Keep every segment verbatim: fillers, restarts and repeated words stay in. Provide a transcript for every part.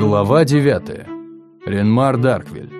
Глава девятая. Ренмар Дарквиль.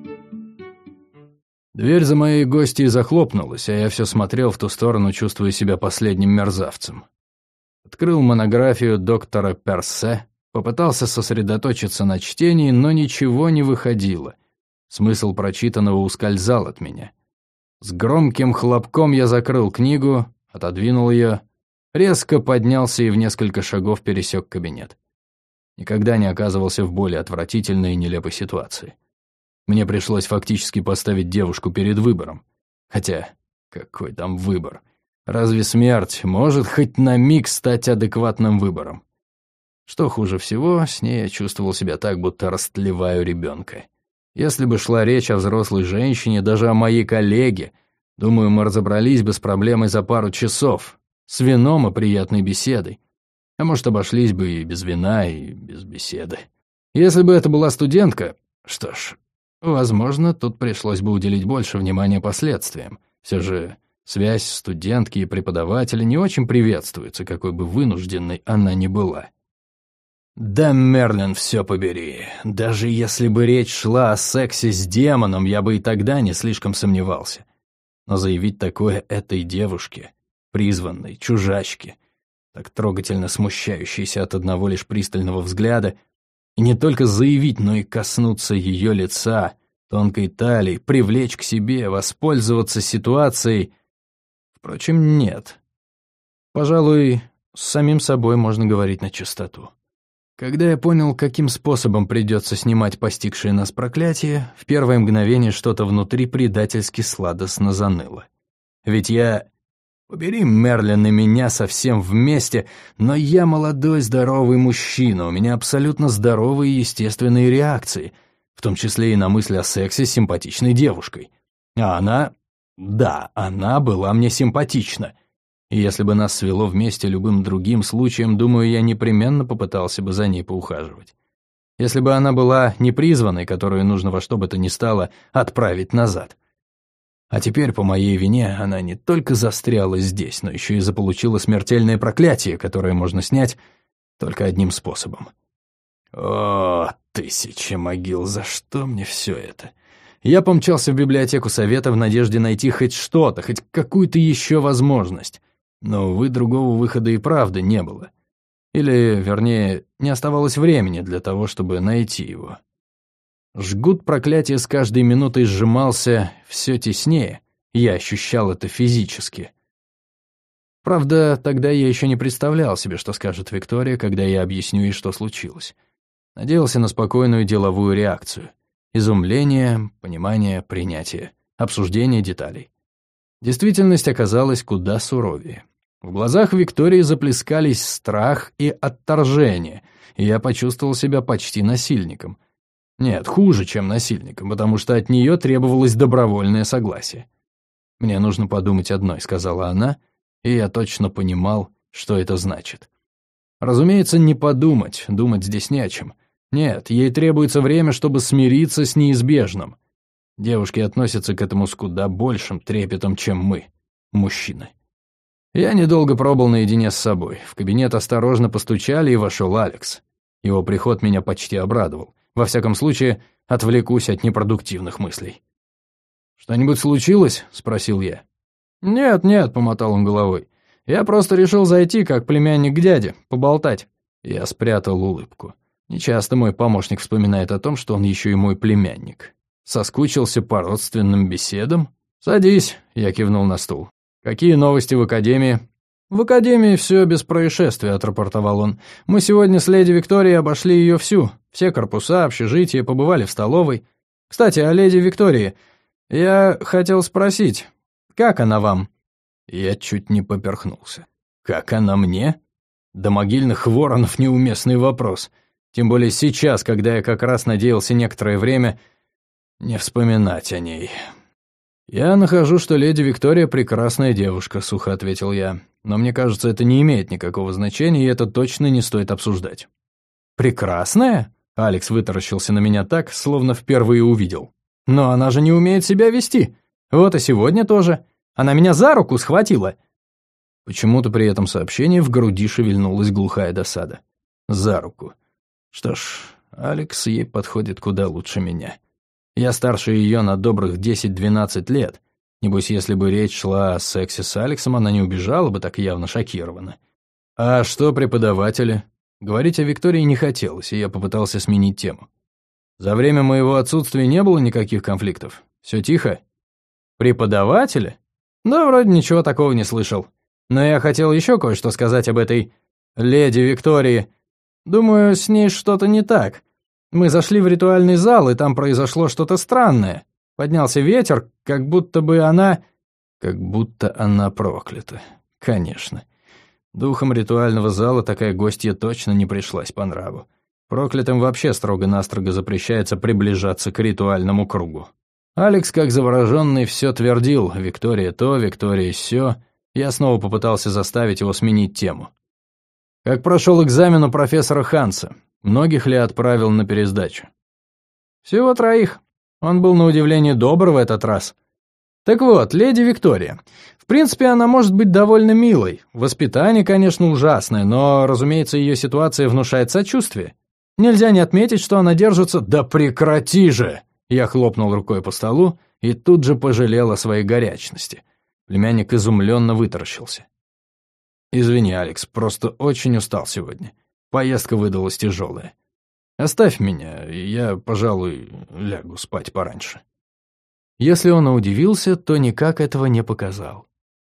Дверь за моей гостьей захлопнулась, а я все смотрел в ту сторону, чувствуя себя последним мерзавцем. Открыл монографию доктора Персе, попытался сосредоточиться на чтении, но ничего не выходило. Смысл прочитанного ускользал от меня. С громким хлопком я закрыл книгу, отодвинул ее, резко поднялся и в несколько шагов пересек кабинет. Никогда не оказывался в более отвратительной и нелепой ситуации. Мне пришлось фактически поставить девушку перед выбором. Хотя, какой там выбор? Разве смерть может хоть на миг стать адекватным выбором? Что хуже всего, с ней я чувствовал себя так, будто растлеваю ребенка. Если бы шла речь о взрослой женщине, даже о моей коллеге, думаю, мы разобрались бы с проблемой за пару часов, с вином и приятной беседой. А может, обошлись бы и без вина, и без беседы. Если бы это была студентка, что ж, возможно, тут пришлось бы уделить больше внимания последствиям. Все же связь студентки и преподавателя не очень приветствуется, какой бы вынужденной она ни была. Да, Мерлин, все побери. Даже если бы речь шла о сексе с демоном, я бы и тогда не слишком сомневался. Но заявить такое этой девушке, призванной, чужачке, так трогательно смущающейся от одного лишь пристального взгляда, и не только заявить, но и коснуться ее лица, тонкой талии, привлечь к себе, воспользоваться ситуацией. Впрочем, нет. Пожалуй, с самим собой можно говорить на чистоту. Когда я понял, каким способом придется снимать постигшее нас проклятие, в первое мгновение что-то внутри предательски сладостно заныло. Ведь я... Побери Мерлин и меня совсем вместе, но я молодой здоровый мужчина, у меня абсолютно здоровые естественные реакции, в том числе и на мысль о сексе с симпатичной девушкой. А она... Да, она была мне симпатична. И если бы нас свело вместе любым другим случаем, думаю, я непременно попытался бы за ней поухаживать. Если бы она была непризванной, которую нужно во что бы то ни стало отправить назад. А теперь, по моей вине, она не только застряла здесь, но еще и заполучила смертельное проклятие, которое можно снять только одним способом. О, тысяча могил, за что мне все это? Я помчался в библиотеку совета в надежде найти хоть что-то, хоть какую-то еще возможность. Но, увы, другого выхода и правда не было. Или, вернее, не оставалось времени для того, чтобы найти его. Жгут проклятия с каждой минутой сжимался все теснее, и я ощущал это физически. Правда, тогда я еще не представлял себе, что скажет Виктория, когда я объясню ей, что случилось. Надеялся на спокойную деловую реакцию. Изумление, понимание, принятие, обсуждение деталей. Действительность оказалась куда суровее. В глазах Виктории заплескались страх и отторжение, и я почувствовал себя почти насильником. Нет, хуже, чем насильником, потому что от нее требовалось добровольное согласие. «Мне нужно подумать одной», — сказала она, и я точно понимал, что это значит. Разумеется, не подумать, думать здесь не о чем. Нет, ей требуется время, чтобы смириться с неизбежным. Девушки относятся к этому с куда большим трепетом, чем мы, мужчины. Я недолго пробыл наедине с собой. В кабинет осторожно постучали, и вошел Алекс. Его приход меня почти обрадовал. Во всяком случае, отвлекусь от непродуктивных мыслей. «Что-нибудь случилось?» — спросил я. «Нет, нет», — помотал он головой. «Я просто решил зайти, как племянник к дяде, поболтать». Я спрятал улыбку. Нечасто мой помощник вспоминает о том, что он еще и мой племянник. Соскучился по родственным беседам? «Садись», — я кивнул на стул. «Какие новости в академии?» «В академии все без происшествий», — отрапортовал он. «Мы сегодня с леди Викторией обошли ее всю. Все корпуса, общежития, побывали в столовой. Кстати, о леди Виктории. Я хотел спросить, как она вам?» Я чуть не поперхнулся. «Как она мне?» До могильных воронов неуместный вопрос. Тем более сейчас, когда я как раз надеялся некоторое время не вспоминать о ней. «Я нахожу, что леди Виктория прекрасная девушка», — сухо ответил я. «Но мне кажется, это не имеет никакого значения, и это точно не стоит обсуждать». «Прекрасная?» — Алекс вытаращился на меня так, словно впервые увидел. «Но она же не умеет себя вести. Вот и сегодня тоже. Она меня за руку схватила». Почему-то при этом сообщении в груди шевельнулась глухая досада. За руку. Что ж, Алекс ей подходит куда лучше меня. Я старше ее на добрых десять-двенадцать лет. Небось, если бы речь шла о сексе с Алексом, она не убежала бы так явно шокирована. А что преподаватели? Говорить о Виктории не хотелось, и я попытался сменить тему. За время моего отсутствия не было никаких конфликтов? Все тихо? Преподаватели? Да, вроде ничего такого не слышал. Но я хотел еще кое-что сказать об этой леди Виктории. Думаю, с ней что-то не так. Мы зашли в ритуальный зал, и там произошло что-то странное. Поднялся ветер, как будто бы она... Как будто она проклята. Конечно. Духом ритуального зала такая гостья точно не пришлась по нраву. Проклятым вообще строго-настрого запрещается приближаться к ритуальному кругу. Алекс, как завороженный, все твердил: Виктория то, Виктория сё. Я снова попытался заставить его сменить тему. Как прошел экзамен у профессора Ханса? Многих ли отправил на пересдачу? Всего троих. Он был на удивление добр в этот раз. Так вот, леди Виктория. В принципе, она может быть довольно милой. Воспитание, конечно, ужасное, но, разумеется, ее ситуация внушает сочувствие. Нельзя не отметить, что она держится... Да прекрати же! Я хлопнул рукой по столу и тут же пожалел о своей горячности. Племянник изумленно вытаращился. «Извини, Алекс, просто очень устал сегодня. Поездка выдалась тяжелая. Оставь меня, и я, пожалуй, лягу спать пораньше». Если он и удивился, то никак этого не показал.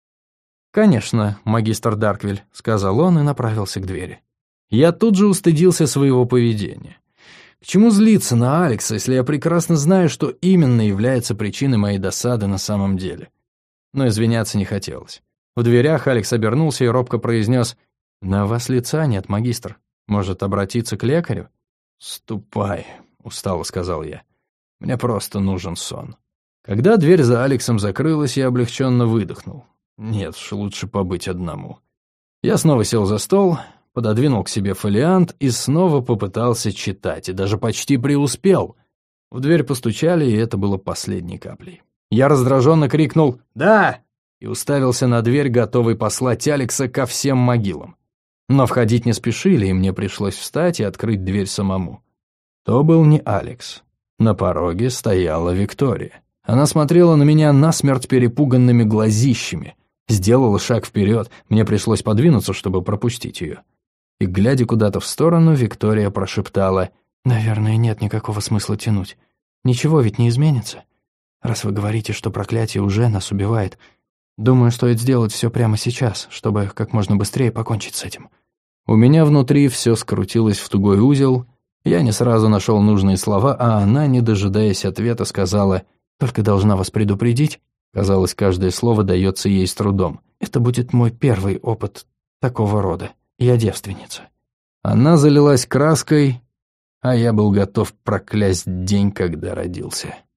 «Конечно, магистр Дарквиль», — сказал он и направился к двери. Я тут же устыдился своего поведения. К чему злиться на Алекса, если я прекрасно знаю, что именно является причиной моей досады на самом деле? Но извиняться не хотелось. В дверях Алекс обернулся и робко произнес: «На вас лица нет, магистр. Может, обратиться к лекарю?» «Ступай», — устало сказал я. «Мне просто нужен сон». Когда дверь за Алексом закрылась, я облегченно выдохнул. Нет уж, лучше побыть одному. Я снова сел за стол, пододвинул к себе фолиант и снова попытался читать, и даже почти преуспел. В дверь постучали, и это было последней каплей. Я раздраженно крикнул «Да!» и уставился на дверь, готовый послать Алекса ко всем могилам. Но входить не спешили, и мне пришлось встать и открыть дверь самому. То был не Алекс. На пороге стояла Виктория. Она смотрела на меня насмерть перепуганными глазищами, сделала шаг вперед, мне пришлось подвинуться, чтобы пропустить ее. И, глядя куда-то в сторону, Виктория прошептала: «Наверное, нет никакого смысла тянуть. Ничего ведь не изменится. Раз вы говорите, что проклятие уже нас убивает, думаю, стоит сделать все прямо сейчас, чтобы как можно быстрее покончить с этим». У меня внутри все скрутилось в тугой узел, я не сразу нашел нужные слова, а она, не дожидаясь ответа, сказала: «Только должна вас предупредить». Казалось, каждое слово дается ей с трудом. «Это будет мой первый опыт такого рода. Я девственница». Она залилась краской, а я был готов проклясть день, когда родился.